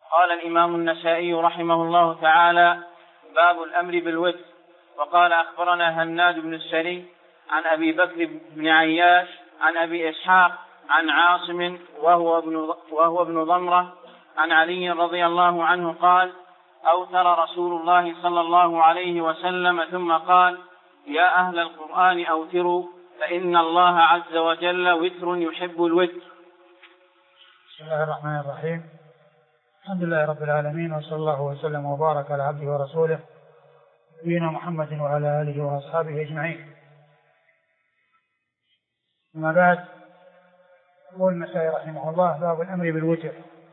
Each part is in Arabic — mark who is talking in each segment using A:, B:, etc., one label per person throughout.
A: قال الإمام النسائي رحمه الله تعالى: باب الأمر بالوتر. وقال أخبرنا هناد بن السري عن أبي بكر بن عياش عن أبي إسحاق عن عاصم وهو ابن ضمرة عن علي رضي الله عنه قال: أوتر رسول الله صلى الله عليه وسلم ثم قال: يا أهل القرآن أوتروا فإن الله عز وجل وتر يحب الوتر.
B: بسم الله الرحمن الرحيم. الحمد لله رب العالمين، وصلى الله وسلم وبارك على عبده ورسوله نبينا محمد وعلى آله وأصحابه أجمعين. أما بعد، يقول النسائي رحمه الله: باب الأمر بالوتر.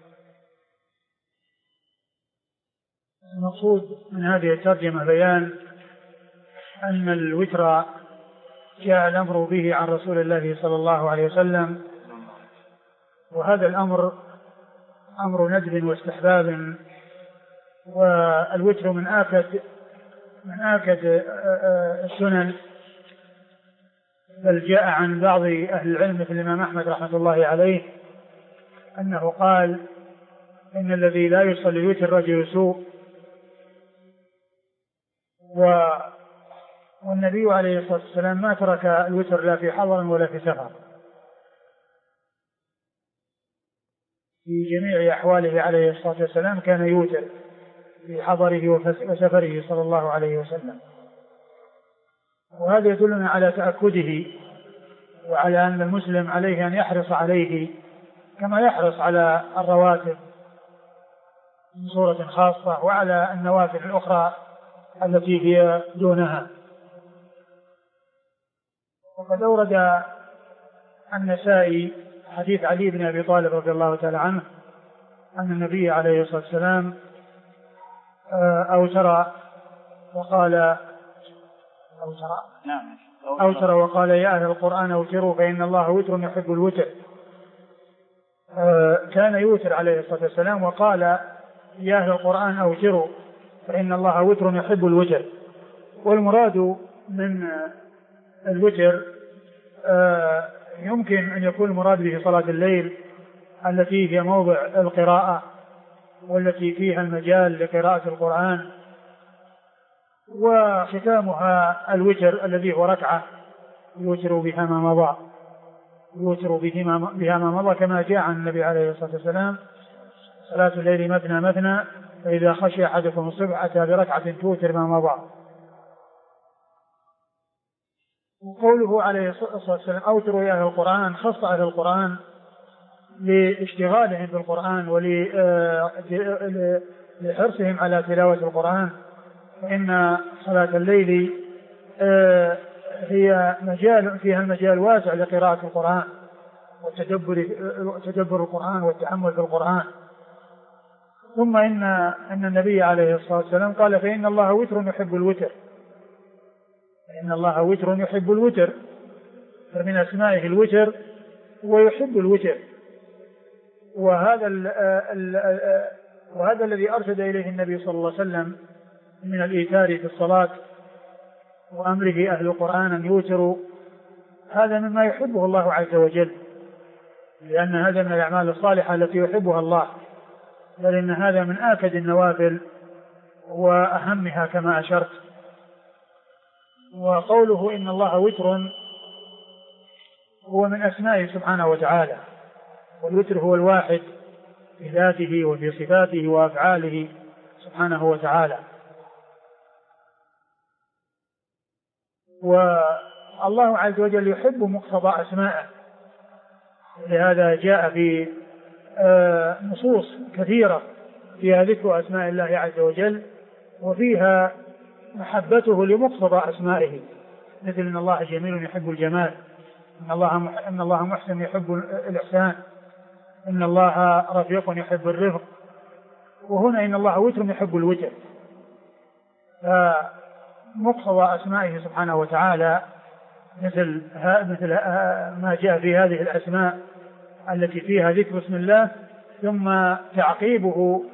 B: المقصود من هذه الترجمة بيان أن الوتر جاء الأمر به عن رسول الله صلى الله عليه وسلم، وهذا الأمر أمر ندب واستحباب، والوتر من آكد السنن، بل جاء عن بعض أهل العلم مثل الإمام أحمد رحمة الله عليه أنه قال: إن الذي لا يصلي الوتر رجل سوء. والنبي عليه الصلاة والسلام ما ترك الوتر لا في حضر ولا في سفر، في جميع أحواله عليه الصلاة والسلام كان يوتر في حضره وسفره صلى الله عليه وسلم. وهذا يدلنا على تأكده، وعلى أن المسلم عليه أن يحرص عليه كما يحرص على الرواتب من صورة خاصة، وعلى النوافل الأخرى التي هي دونها. وقد أورد النسائي حديث علي بن أبي طالب رضي الله تعالى عنه أن النبي عليه الصلاة والسلام أوتر وقال: يا أهل القرآن أوتروا فإن الله وتر يحب الوتر. كان يوتر عليه الصلاة والسلام، وقال: يا أهل القرآن أوتروا فإن الله وتر يحب الوتر. والمراد من الوتر يمكن أن يكون المراد به صلاة الليل التي هي موضع القراءة، والتي فيها المجال لقراءة القرآن، وختامها الوتر الذي هو ركعة يوتر بها ما مضى، كما جاء عن النبي عليه الصلاة والسلام: صلاة الليل مثنى مثنى فإذا خشي أحدكم الصبح أتى بركعة توتر ما مضى. وقوله عليه الصلاة والسلام: أوتروا يا أهل القرآن، خص أهل القرآن لاشتغالهم بالقرآن ولحرصهم على تلاوة القرآن، فإن صلاة الليل هي مجال فيها المجال واسع لقراءة القرآن وتدبر القرآن والتأمل في القرآن. ثم إن النبي عليه الصلاة والسلام قال: فإن الله وتر يحب الوتر. فإن الله وتر يحب الوتر، فمن أسمائه الوتر ويحب الوتر. وهذا الذي أرشد إليه النبي صلى الله عليه وسلم من الإيثار في الصلاة، وأمره أهل القرآن أن يوتروا، هذا مما يحبه الله عز وجل، لأن هذا من الأعمال الصالحة التي يحبها الله، بل إن هذا من آكد النوافل وأهمها كما أشرت. وقوله إن الله وتر هو من أسمائه سبحانه وتعالى، والوتر هو الواحد في ذاته وفي صفاته وأفعاله سبحانه وتعالى. والله عز وجل يحب مقتضى أسمائه، لهذا جاء في نصوص كثيرة فيها ذكر أسماء الله عز وجل، وفيها محبته لمقتضى أسمائه، مثل إن الله جميل يحب الجمال، إن الله محسن يحب الإحسان، إن الله رفيق يحب الرفق. وهنا إن الله وتر يحب الوتر. فمقتضى أسمائه سبحانه وتعالى مثل ما جاء في هذه الأسماء التي فيها ذكر اسم الله، ثم تعقيبه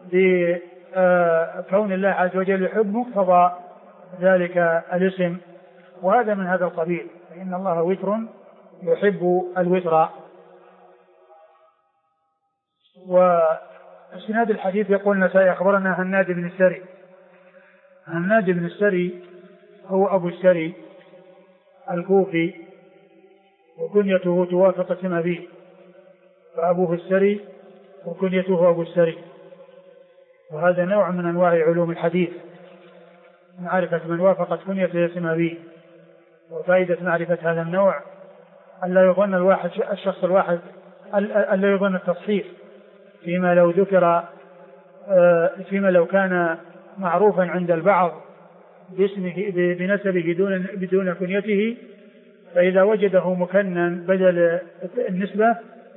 B: بكون الله عز وجل يحب مقتضى ذلك الاسم، وهذا من هذا القبيل. فإن الله وتر يحب الوتر. اسناد الحديث يقول النسائي أخبرنا هناد بن السري. هناد بن السري هو أبو السري الكوفي، وكنيته توافق اسم أبيه، فأبوه السري وكنيته أبو السري. وهذا نوع من أنواع علوم الحديث، معرفة من وافقت كنيته اسم أبيه. وفائدة معرفة هذا النوع ألا يظن الشخص الواحد ألا يظن التصحيف فيما لو ذكر، فيما لو كان معروفا عند البعض باسمه بنسبه بدون كنيته، فإذا وجده مكنا بدل النسبة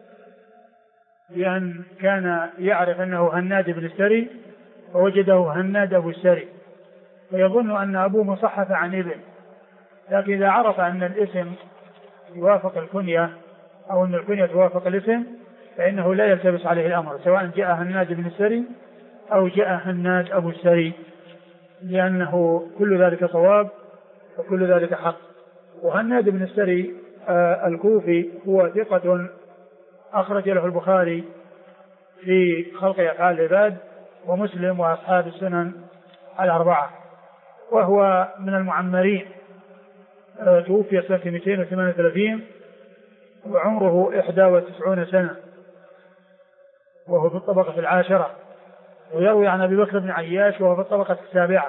B: بأن كان يعرف أنه هناد بن السري فوجده هناد أبو السري فيظن أن أبوه مصحف عن ابن. لكن إذا عرف أن الاسم يوافق الكنية أو أن الكنية توافق الاسم فإنه لا يلتبس عليه الأمر، سواء جاء هناد بن السري أو جاء هناد أبو السري، لأنه كل ذلك صواب وكل ذلك حق. وهناد بن السري الكوفي هو ثقة أخرج له البخاري في خلق أفعال العباد ومسلم وأصحاب السنن الأربعة، وهو من المعمرين، توفي سنة 238 وعمره 91 سنة، وهو في الطبقة العاشرة. ويروي عن أبي بكر بن عياش وهو في الطبقة السابعة.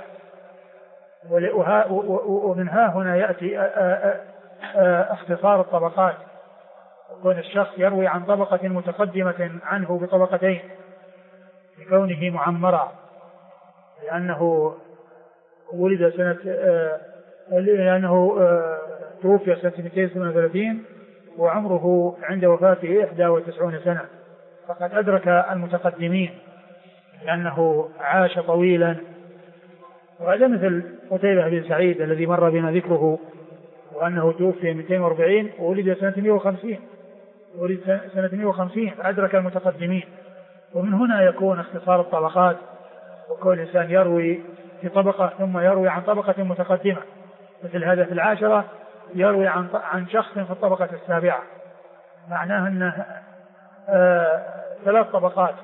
B: ومن ها هنا يأتي اختصار الطبقات، وكون الشخص يروي عن طبقة متقدمة عنه بطبقتين لكونه معمرا، لأنه ولد لأنه توفي سنة 238 وعمره عند وفاته 91 سنة، فقد أدرك المتقدمين لأنه عاش طويلا. وهذا مثل قتيبة بن سعيد الذي مر بنا ذكره، وأنه توفي 240 وولد سنة 150، ولد سنة 150 فأدرك المتقدمين. ومن هنا يكون اختصار الطبقات، وكل إنسان يروي في طبقة ثم يروي عن طبقة متقدمة، مثل هذا في العاشرة يروي عن شخص في الطبقة السابعة، معناه أنه 3 طبقات،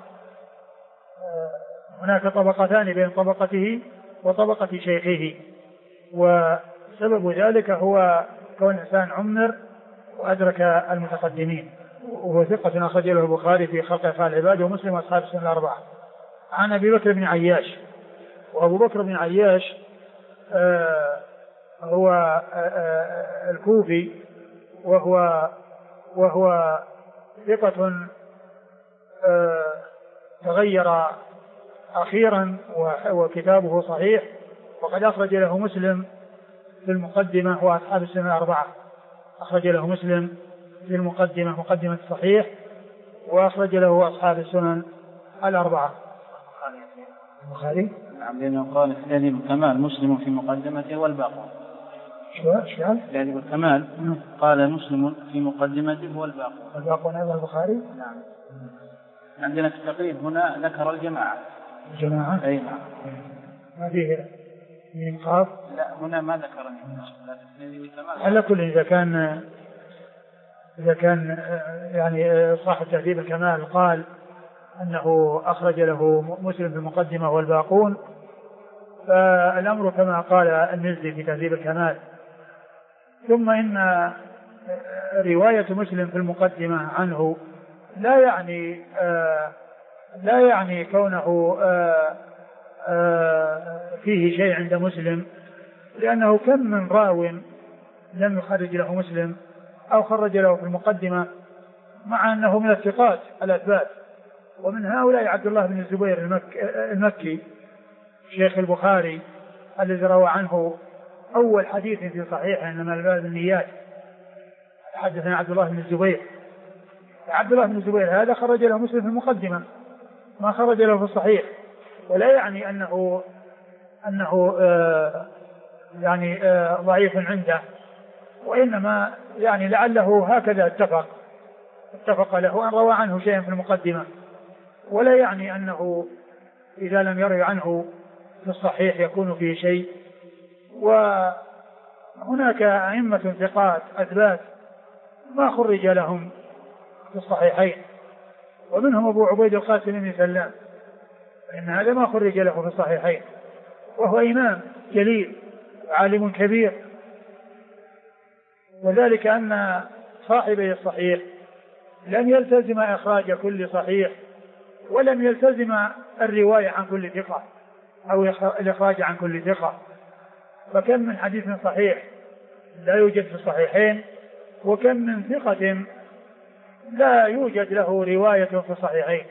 B: هناك طبقتان بين طبقته وطبقة شيخه. وسبب ذلك هو كون إنسان عمر وأدرك المتقدمين. وهو ثقة أخرج له البخاري في خلق أفعال العباد ومسلم وأصحاب السنن الأربعة. عن أبي بكر بن عياش، وأبو بكر بن عياش هو الكوفي، وهو ثقة تغير أخيرا وكتابه صحيح، وقد أخرج له مسلم في المقدمة وأصحاب السنن الأربعة. أخرج له مسلم في المقدمة مقدمة الصحيح، وأخرج له أصحاب السنن الأربعة. البخاري
A: نعم، لأنه قال في هذه الكمال مسلم في مقدمته والباقون.
B: شو
A: هذه الكمال قال مسلم في مقدمته والباقون.
B: الباقون هذا البخاري.
A: نعم. عندنا في التقريب هنا ذكر الجماعة. أي نعم.
B: ما فيه من قاف.
A: لا هنا ما ذكرني.
B: على كل إذا كان يعني صاحب تهذيب الكمال قال أنه أخرج له مسلم في المقدمة والباقون، فالأمر كما قال المزي في تهذيب الكمال. ثم إن رواية مسلم في المقدمة عنه لا يعني كونه فيه شيء عند مسلم، لأنه كم من راو لم يخرج له مسلم أو خرج له في المقدمة مع أنه من الثقات الأثبات. ومن هؤلاء عبد الله بن الزبير المكي شيخ البخاري الذي روى عنه أول حديث في صحيحه إنما الأعمال بالنيات، حدثنا عبد الله بن الزبير. عبد الله بن الزبير هذا خرج له مسلم في المقدمة، ما خرج له في الصحيح، ولا يعني أنه يعني ضعيف عنده، وإنما يعني لعله هكذا اتفق له أن روى عنه شيئا في المقدمة، ولا يعني أنه إذا لم يروي عنه في الصحيح يكون فيه شيء. وهناك أئمة ثقات أثبات ما خرج لهم في الصحيحين، ومنهم أبو عبيد القاسم بن سلام فإن هذا ما خرج له في الصحيحين، وهو إمام جليل عالم كبير. وذلك أن صاحبي الصحيح لم يلتزم إخراج كل صحيح، ولم يلتزم الرواية عن كل ثقة أو الإخراج عن كل ثقة. فكم من حديث صحيح لا يوجد في الصحيحين، وكم من ثقة لا يوجد له رواية في الصحيحين.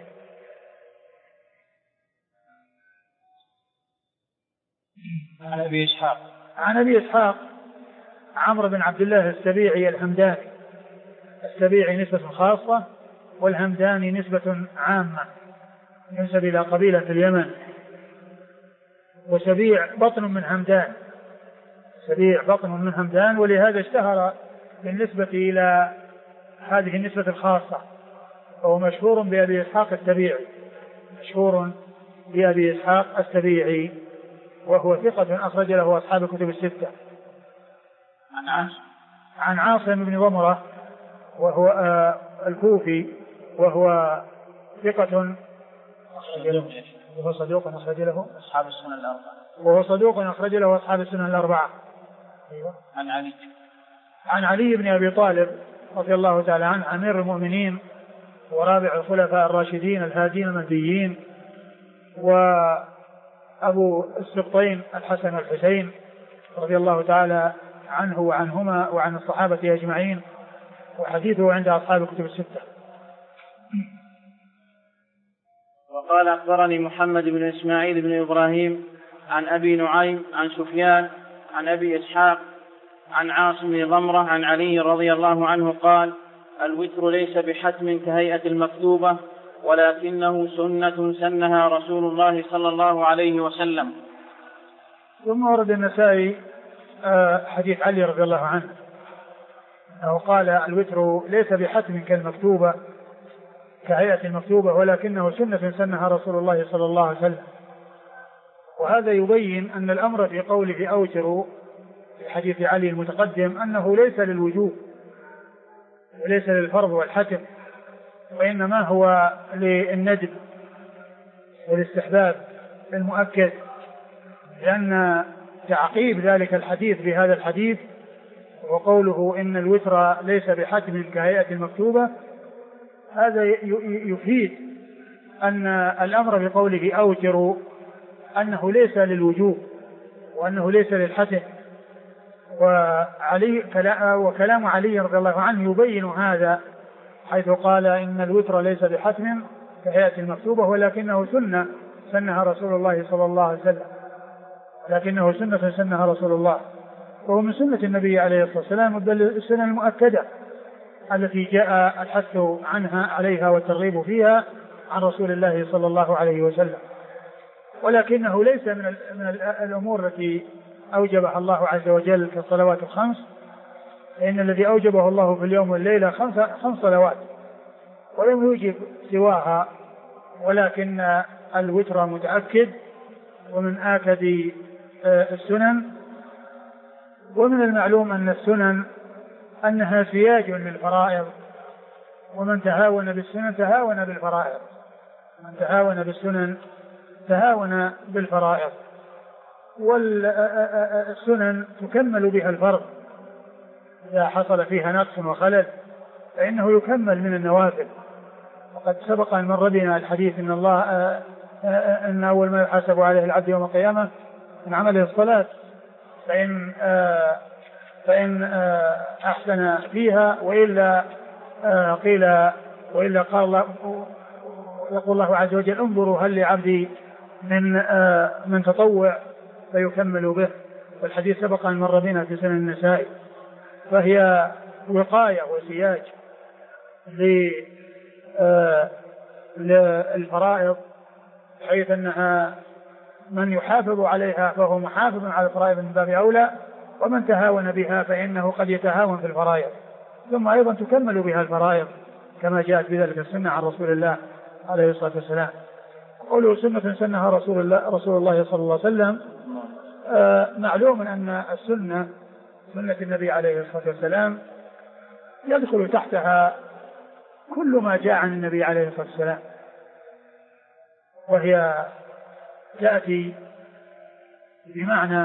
B: عن أبي إسحاق عمرو بن عبد الله السبيعي الهمداني. السبيعي نسبة خاصة، والهمداني نسبة عامة، ينسب إلى قبيلة في اليمن. وسبيع بطن من همدان، سبيع بطن من همدان، ولهذا اشتهر بالنسبة إلى هذه النسبة الخاصة، وهو مشهور بأبي إسحاق السبيعي، مشهور بأبي إسحاق السبيعي، وهو ثقة أخرج له أصحاب الكتب الستة. عن عاصم بن ضمرة وهو الكوفي، وهو ثقة وهو صدوق أخرج له أصحاب السنن الأربعة. وهو صدوق أخرج له أصحاب السنن الأربعة. أيوة. عن علي بن أبي طالب رضي الله تعالى عنه، أمير المؤمنين ورابع الخلفاء الراشدين الهادين المهديين، وأبو السبطين الحسن والحسين رضي الله تعالى عنه وعنهما وعن الصحابة أجمعين، وحديثه عند أصحاب الكتب الستة.
A: وقال أخبرني محمد بن إسماعيل بن إبراهيم عن أبي نعيم عن سفيان عن أبي إسحاق عن عاصم بن ضمرة عن علي رضي الله عنه قال: الوتر ليس بحتم كهيئة المكتوبة، ولكنه سنة سنها رسول الله صلى الله عليه وسلم.
B: ثم ورد النسائي حديث علي رضي الله عنه أنه قال: الوتر ليس بحتم كالمكتوبة كهيئة المكتوبة، ولكنه سنة سنها رسول الله صلى الله عليه وسلم. وهذا يبين أن الأمر في قوله أوتروا في حديث علي المتقدم أنه ليس للوجوب وليس للفرض والحتم، وإنما هو للندب والاستحباب المؤكد، لأن تعقيب ذلك الحديث بهذا الحديث وقوله إن الوتر ليس بحتم كهيئة المكتوبة، هذا يفيد أن الأمر بقوله أوتروا أنه ليس للوجوب وأنه ليس للحتم. وكلام علي رضي الله عنه يبين هذا، حيث قال إن الوتر ليس بحتم كهيئة المكتوبة، ولكنه سنة سنها رسول الله صلى الله عليه وسلم، لكنه سنة سنها رسول الله، وهو من سنة النبي عليه الصلاة والسلام، بل السنة المؤكدة التي جاء الحث عنها عليها والترغيب فيها عن رسول الله صلى الله عليه وسلم. ولكنه ليس من الأمور التي أوجبها الله عز وجل كالصلوات الخمس، لأن الذي أوجبه الله في اليوم والليلة 5 صلوات، ولم يوجب سواها، ولكن الوتر متأكد ومن آكد السنن. ومن المعلوم أن السنن أنها سياج للفرائض، ومن تهاون بالسنن تهاون بالفرائض، من تهاون بالسنن تهاون بالفرائض. والسنن تكمل بها الفرض إذا حصل فيها نقص وخلل فإنه يكمل من النوافل. وقد سبق أن مر بنا الحديث إن الله أن أول ما يحاسب عليه العبد يوم القيامة من عمله الصلاة، فإن أحسن فيها وإلا قال الله، يقول الله عز وجل: انظروا هل لعبدي من تطوع فيكمل به. والحديث سبق أن مر بنا في سنن النسائي. فهي وقاية وسياج للفرائض، حيث أنها من يحافظ عليها فهو محافظ على الفرائض من باب أولى، ومن تهاون بها فإنه قد يتهاون في الفرائض. ثم أيضا تكمل بها الفرائض كما جاءت بذلك السنة عن رسول الله عليه الصلاة والسلام. قوله سنة سنها رسول الله صلى الله عليه وسلم، معلوم أن السنة سنة النبي عليه الصلاة والسلام يدخل تحتها كل ما جاء عن النبي عليه الصلاة والسلام، وهي تأتي بمعنى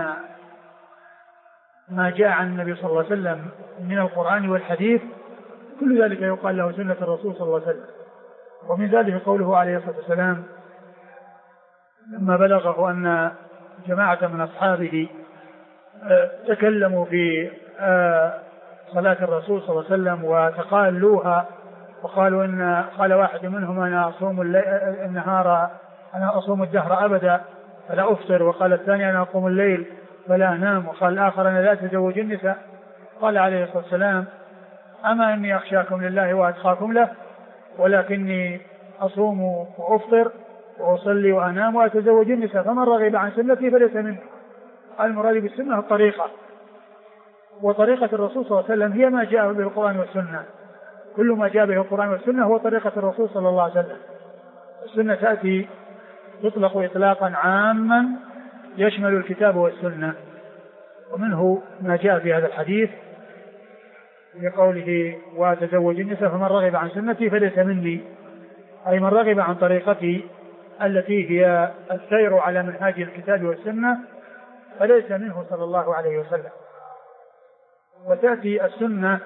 B: ما جاء عن النبي صلى الله عليه وسلم من القرآن والحديث، كل ذلك يقال له سنة الرسول صلى الله عليه وسلم. ومن ذلك قوله عليه الصلاة والسلام لما بلغه أن جماعة من أصحابه تكلموا في صلاة الرسول صلى الله عليه وسلم وتقالوها، وقالوا قال واحد منهم أنا أصوم النهار، أنا أصوم الدهر أبدا فلا أفطر، وقال الثاني أنا أقوم الليل فلا أنام، وقال الآخر أنا لا أتزوج النساء. قال عليه الصلاة والسلام أما إني أخشاكم لله وأتقاكم له، ولكني أصوم وأفطر وأصلي وأنام وأتزوج النساء، فمن رغب عن سنتي فليس منه. المراد بالسنة الطريقة، وطريقة الرسول صلى الله عليه وسلم هي ما جاء به القرآن والسنة، كل ما جاء به القرآن والسنة هو طريقة الرسول صلى الله عليه وسلم. السنة تأتي تطلق إطلاقا عاما يشمل الكتاب والسنة، ومنه ما جاء في هذا الحديث بقوله وتزوج النساء فمن رغب عن سنتي فليس مني، أي من رغب عن طريقتي التي هي السير على منهاج الكتاب والسنة فليس منه صلى الله عليه وسلم. وتأتي السنة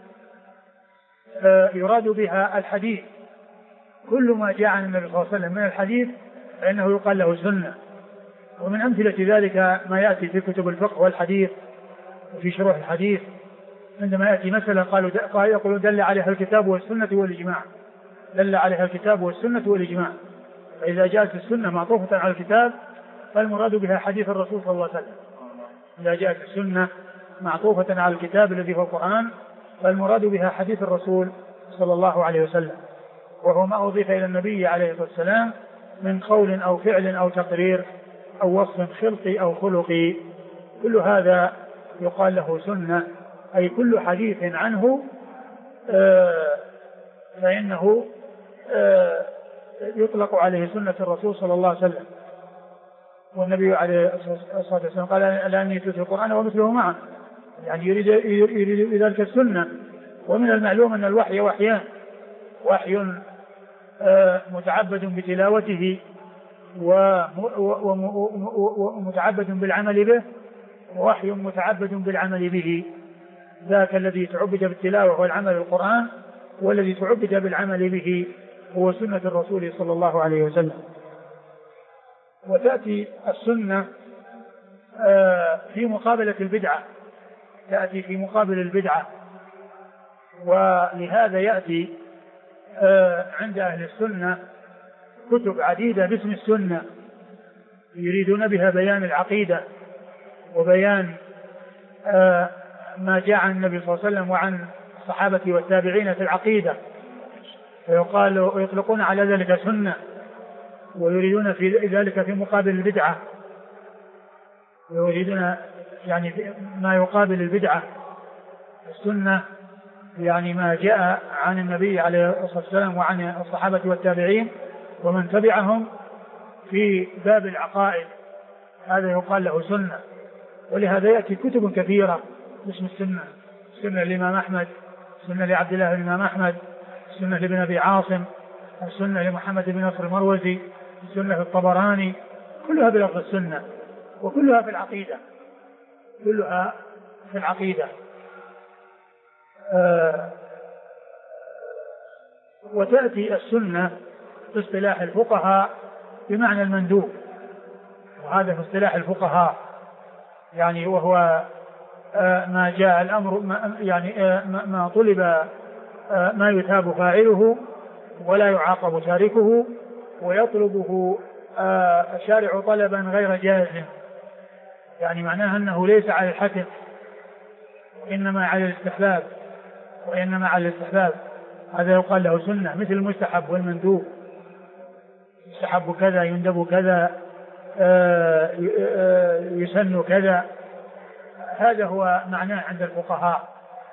B: يراد بها الحديث، كل ما جاء عن النبي صلى الله عليه وسلم من الحديث فإنه يقال له سنة. ومن أمثلة ذلك ما يأتي في كتب الفقه والحديث وفي شروح الحديث، عندما يأتي مثلا يقولون دل عليها الكتاب والسنة والإجماع، دل عليها الكتاب والسنة والإجماع. فإذا جاءت السنة معطوفة على الكتاب فالمراد بها حديث الرسول صلى الله عليه وسلم. إذا جاءت السنة معطوفة على الكتاب الذي هو القرآن فالمراد بها حديث الرسول صلى الله عليه وسلم، وهو ما أضيف إلى النبي عليه الصلاة والسلام من قول أو فعل أو تقرير أو وصف خلقي أو خلقي، كل هذا يقال له سنة، أي كل حديث عنه فإنه يطلق عليه سنة الرسول صلى الله عليه وسلم. والنبي عليه الصلاة والسلام قال لأن يتلو القرآن ومثله معه، يعني يريد بذلك السنة. ومن المعلوم أن الوحي وحيان، وحي متعبد بتلاوته ومتعبد بالعمل به، ووحي متعبد بالعمل به. ذاك الذي تعبد بالتلاوة والعمل بالقرآن، والذي تعبد بالعمل به هو سنة الرسول صلى الله عليه وسلم. وتأتي السنة في مقابلة البدعة، تأتي في مقابل البدعة، ولهذا يأتي عند أهل السنة كتب عديدة باسم السنة يريدون بها بيان العقيدة وبيان ما جاء عن النبي صلى الله عليه وسلم وعن الصحابة والتابعين في العقيدة، فيقال ويطلقون على ذلك سنة، ويريدون في ذلك في مقابل البدعة، ويريدون يعني ما يقابل البدعة. السنة يعني ما جاء عن النبي عليه الصلاة والسلام وعن الصحابة والتابعين ومن تبعهم في باب العقائد، هذا يقال له سنة. ولهذا يأتي كتب كثيرة باسم السنة، السنة للإمام أحمد، السنة لعبد الله بن الإمام أحمد، السنة لابن أبي عاصم، السنة لمحمد بن نصر المروزي، السنة للطبراني، كلها بلفظ السنة، وكلها في العقيدة، كلها في العقيدة. وتأتي السنة في اصطلاح الفقهاء بمعنى المندوب، وهذا في اصطلاح الفقهاء يعني وهو ما جاء الأمر يعني ما طلب ما يثاب فاعله ولا يعاقب تاركه، ويطلبه الشارع طلبا غير جازم، يعني معناها أنه ليس على الحتم إنما على الاستحباب، وإنما على الاستحباب، هذا يقال له سنة. مثل المستحب والمندوب، يستحب كذا، يندب كذا، يسن كذا، هذا هو معناه عند الفقهاء.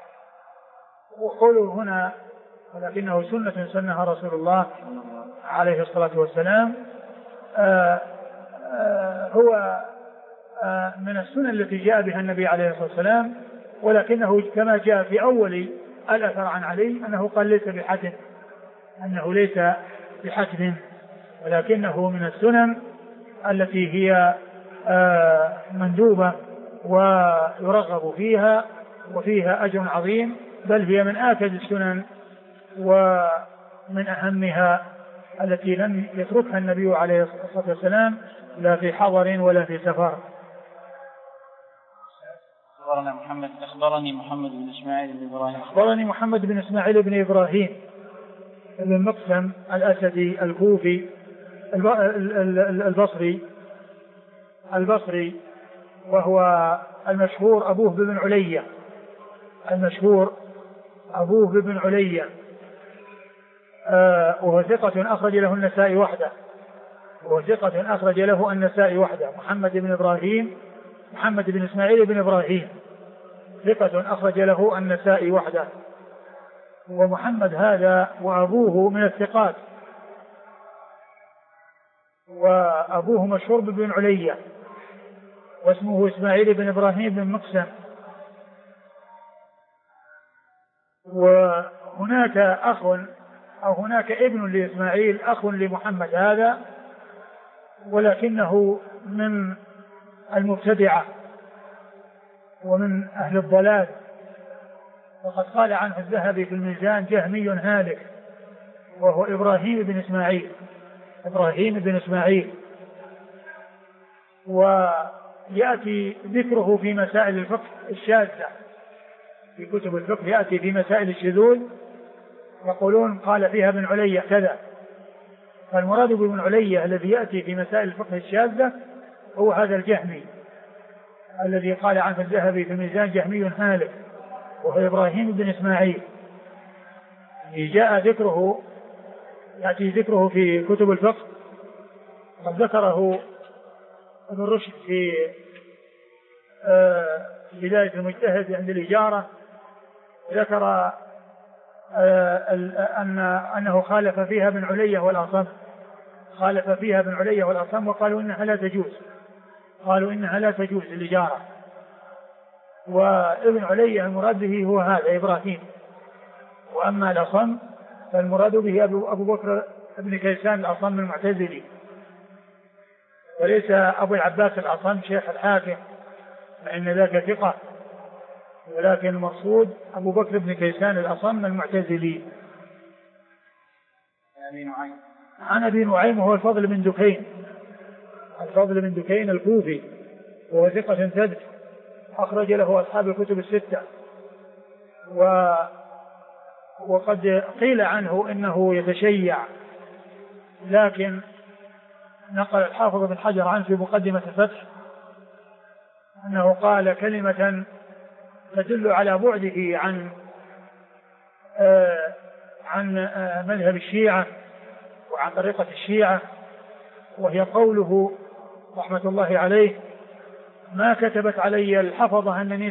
B: وقوله هنا ولكنه سنة سنها رسول الله عليه الصلاة والسلام هو من السنن التي جاء بها النبي عليه الصلاة والسلام، ولكنه كما جاء في أول الأثر عن علي أنه قال ليس بحتم، أنه ليس بحتم، ولكنه من السنن التي هي مندوبة ويرغب فيها وفيها أجر عظيم، بل هي من آكد السنن ومن أهمها التي لم يتركها النبي عليه الصلاة والسلام لا في حضر ولا في سفر.
A: أخبرني محمد بن إسماعيل بن إبراهيم.
B: أخبرني محمد بن إسماعيل بن إبراهيم بن مقسم الأسدي الكوفي البصري، وهو المشهور أبوه بن علية، وهو ثقة أخرج له النسائي وحده. محمد بن إسماعيل بن إبراهيم ثقة أخرج له النسائي وحده. ومحمد هذا وأبوه من الثقات، وأبوه مشهور بن علية، واسمه إسماعيل بن إبراهيم بن مقسم. وهناك هناك ابن لإسماعيل، أخ لمحمد هذا، ولكنه من المبتدعة ومن أهل الضلال، وقد قال عنه الذهبي في الميزان: جهمي هالك، وهو إبراهيم بن إسماعيل. ويأتي ذكره في مسائل الفقه الشاذة، في كتب الفقه يأتي في مسائل الشذوذ يقولون قال فيها ابن علية كذا. فالمراد بابن علية الذي يأتي في مسائل الفقه الشاذة هو هذا الجهمي الذي قال عنه الذهبي في الميزان: جهمي هالك، وهو إبراهيم بن إسماعيل. يأتي ذكره في كتب الفقه، قد ذكره ابن رشد في بداية المجتهد عند الإجارة، ذكر أنه خالف فيها ابن علية والأصم، وقالوا إنها لا تجوز الإجارة. وابن علية المراد به هو هذا إبراهيم. وأما الأصم فالمراد به أبو بكر بن كيسان الأصم المعتزلي، وليس أبو العباس الأصم شيخ الحاكم، فإن ذاك ثقة، ولكن المقصود أبو بكر بن كيسان الأصم المعتزلي. عن أبي نعيم وهو الفضل بن دكين الكوفي، وهو ثقة ثبت أخرج له أصحاب الكتب الستة. وقد قيل عنه إنه يتشيع، لكن نقل الحافظ بن حجر عنه في مقدمة الفتح أنه قال كلمة تدل على بعده عن مذهب الشيعة وعن طريقة الشيعة، وهي قوله رحمة الله عليه: ما كتبت علي الحفظة أنني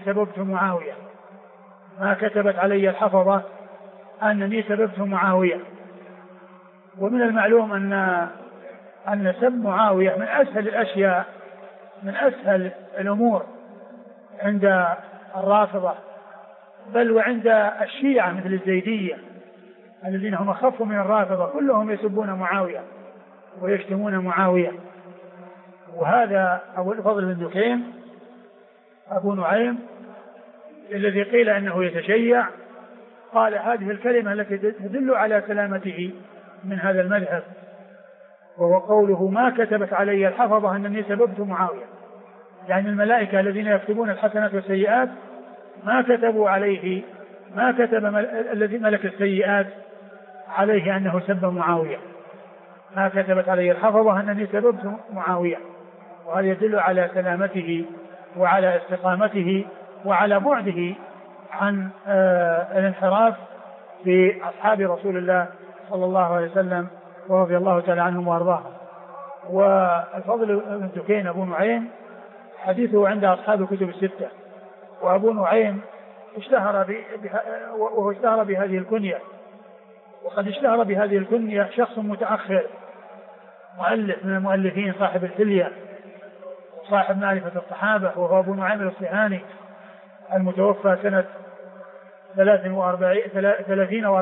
B: سببت معاوية. ومن المعلوم أن سب معاوية من أسهل الأشياء، من أسهل الأمور عند الرافضة، بل وعند الشيعة مثل الزيدية الذين هم أخف من الرافضة، كلهم يسبون معاوية ويشتمون معاوية. وهذا أبو الفضل بن دكين أبو نعيم الذي قيل أنه يتشيع قال هذه الكلمة التي تدل على سلامته من هذا المذهب، وهو قوله: ما كتبت علي الحفظة أنني سببت معاوية. يعني الملائكة الذين يكتبون الحسنات والسيئات ما كتب الذي ملك السيئات عليه أنه سب معاوية. ما كتبت علي الحفظة أنني سببت معاوية، وهذا يدل على سلامته وعلى استقامته وعلى بعده عن الانحراف في أصحاب رسول الله صلى الله عليه وسلم ورضي الله تعالى عنهم وأرضاهم. والفضل بن دكين أبو نعيم حديثه عند أصحاب الكتب الستة. وأبو نعيم اشتهر بهذه الكنية، وقد اشتهر بهذه الكنية شخص متأخر مؤلف من المؤلفين صاحب الحلية وصاحب معرفة الصحابة، وهو أبو نعيم الأصفهاني المتوفى سنة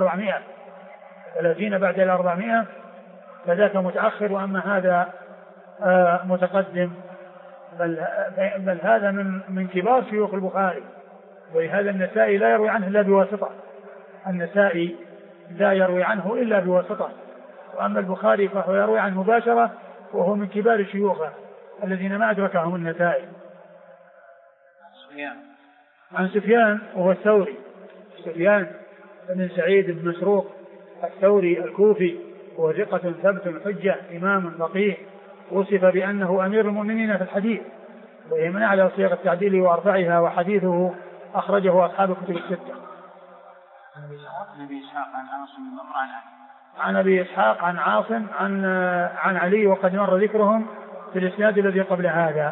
B: 30 بعد 400، فذاك متأخر. وأما هذا متقدم، بل هذا من كبار شيوخ البخاري. ولهذا النسائي لا يروي عنه إلا بواسطة، النسائي لا يروي عنه إلا بواسطة. وأما البخاري فهو يروي عنه مباشرة، وهو من كبار شيوخه الذين ما أدركهم النسائي. عن سفيان وهو الثوري، سفيان بن سعيد بن مسروق الثوري الكوفي، هو ثقة ثبت حجة إمام فقيه، وصف بأنه أمير المؤمنين في الحديث، وهي من أعلى صيغ التعديل وأرفعها، وحديثه أخرجه أصحاب الكتب الستة. عن أبي إسحاق عن عاصم عن علي، وقد مر ذكرهم في الإسناد الذي قبل هذا.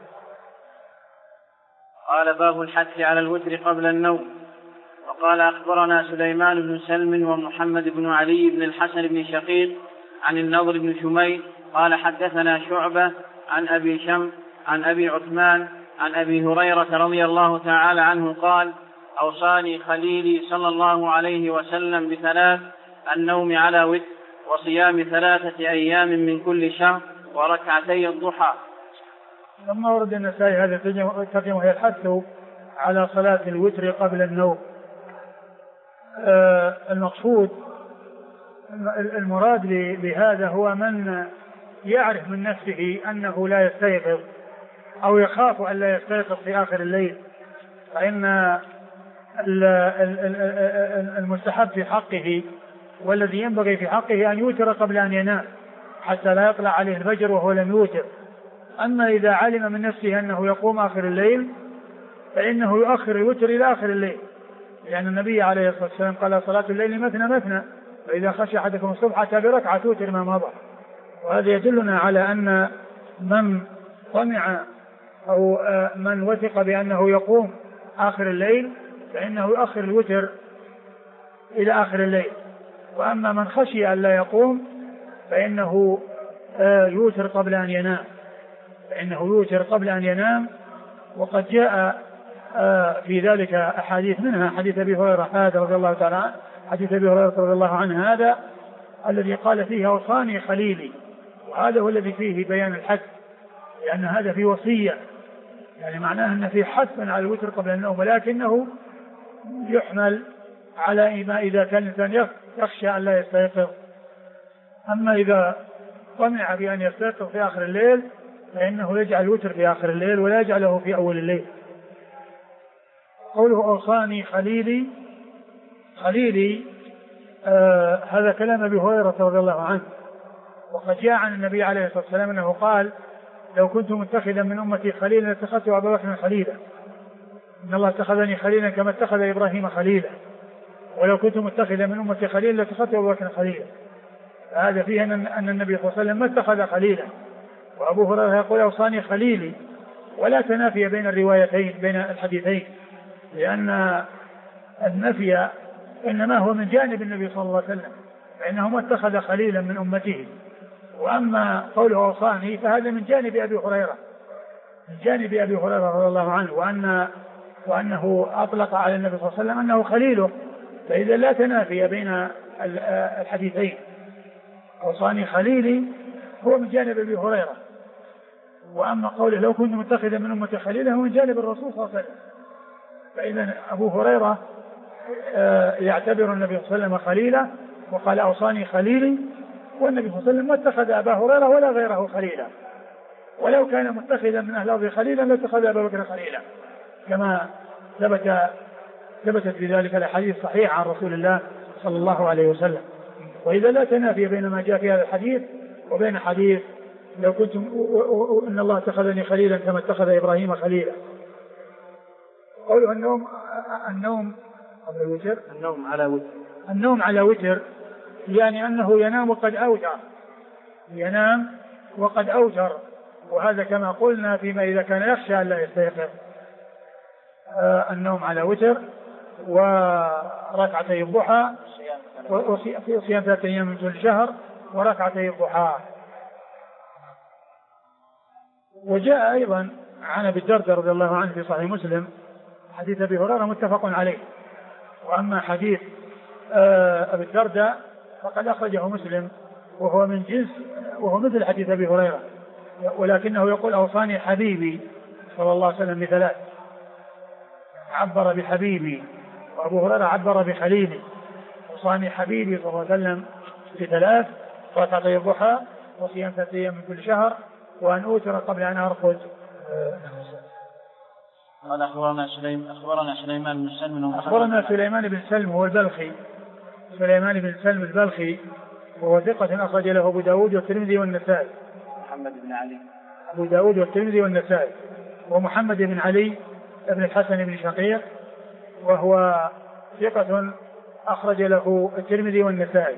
A: قال باب الحث على الوتر قبل النوم. وقال أخبرنا سليمان بن سلم ومحمد بن علي بن الحسن بن شقيق عن النضر بن شميل قال حدثنا شعبة عن أبي شمس عن أبي عثمان عن أبي هريرة رضي الله تعالى عنه قال أوصاني خليلي صلى الله عليه وسلم بثلاث: النوم على وتر، وصيام 3 أيام من كل شهر، وركعتي الضحى.
B: لما ورد النسائي هذا الترجمة وهي الحث على صلاة الوتر قبل النوم. المقصود المراد بهذا هو من يعرف من نفسه أنه لا يستيقظ أو يخاف أن لا يستيقظ في آخر الليل، فإن المستحب في حقه والذي ينبغي في حقه أن يوتر قبل أن ينام حتى لا يطلع عليه الفجر وهو لم يوتر. أما إذا علم من نفسه أنه يقوم آخر الليل فإنه يؤخر الوتر إلى آخر الليل، لأن النبي عليه الصلاة والسلام قال صلاة الليل مثنى مثنى، فإذا خشي أحدكم الصبح أتى بركعة توتر ما مضى. وهذا يدلنا على أن من طمع أو من وثق بأنه يقوم آخر الليل فإنه يؤخر الوتر إلى آخر الليل. وأما من خشي أن لا يقوم فإنه يوتر قبل أن ينام، وقد جاء في ذلك أحاديث، منها حديث أبي هريرة هذا رضي الله تعالى عنه، حديث أبي هريرة رضي الله عنه هذا الذي قال فيه أوصاني خليلي، وهذا هو الذي فيه بيان الحث، لأن هذا فيه وصية، يعني معناه أن فيه حث على الوتر قبل النوم، ولكنه يحمل على ما إذا كان الإنسان يخشى أن لا يستيقظ. أما إذا طمع بأن يستيقظ في آخر الليل فإنه يجعل الوتر في آخر الليل ولا يجعله في أول الليل. قوله أوصاني خليلي، هذا كلام أبي هريرة رضي الله عنه، وقد جاء عن النبي عليه الصلاة والسلام أنه قال لو كنت متخذا من أمتي خليلا لاتخذت أبا بكر خليلا، إن الله اتخذني خليلا كما اتخذ إبراهيم خليلا، ولو كنت متخذا من أمتي خليلا لاتخذت أبا بكر خليلا. هذا فيه أن النبي صلى الله عليه وسلم ما اتخذ خليلا، وأبو هريرة يقول أوصاني خليلي، ولا تنافي بين الروايتين بين الحديثين، لأن النفي إنما هو من جانب النبي صلى الله عليه وسلم، فإنه ما اتخذ خليلا من أمته. وأما قوله أوصاني فهذا من جانب أبي هريرة رضي الله عنه، وأنه أطلق على النبي صلى الله عليه وسلم أنه خليله، فإذا لا تنافي بين الحديثين. أوصاني خليلي هو من جانب أبي هريرة، وأما قوله لو كنت متخذا من أمتي خليلا هو من جانب الرسول صلى الله عليه وسلم. فإذا أبو هريرة يعتبر النبي صلى الله عليه وسلم خليلا وقال أوصاني خليلي، والنبي صلى الله عليه وسلم ما اتخذ أبا هريرة ولا غيره خليلا، ولو كان متخذا من أهل الأرض خليلا لاتخذ أبا بكر خليلا، كما ثبتت في ذلك الحديث الصحيح عن رسول الله صلى الله عليه وسلم. وإذا لا تنافي بين ما جاء في هذا الحديث وبين حديث لو كنت إن الله اتخذني خليلا كما اتخذ إبراهيم خليلا. قوله النوم قبل الوتر، النوم على وتر، يعني أنه ينام وقد أوتر، وهذا كما قلنا فيما إذا كان يخشى أن لا يستيقظ. النوم على وتر وركعتي الضحى، وصيام 3 أيام من كل شهر، وركعتي الضحى. وجاء أيضا عن أبي الدرداء رضي الله عنه في صحيح مسلم حديث أبي هريرة متفق عليه. وأما حديث أبي الدرداء فقد أخرجه مسلم، وهو مثل حديث أبي هريرة، ولكنه يقول أوصاني حبيبي صلى الله عليه وسلم بثلاث، عبر بحبيبي، وأبو هريرة عبر بخليلي. أوصاني حبيبي صلى الله عليه وسلم بثلاث: ركعتي الضحى، وصيام 3 أيام من كل شهر، وأن أوتر قبل أن أرقد.
A: قال أخبرنا
B: سليمان بن سلم هو البلخي، سليمان بن سلم البلخي، وهو ثقة أخرج له أبو داود والترمذي والنسائي.
A: محمد بن علي،
B: أبو داود والترمذي والنسائي. ومحمد بن علي بن الحسن بن شقيق، وهو ثقة أخرج له الترمذي والنسائي.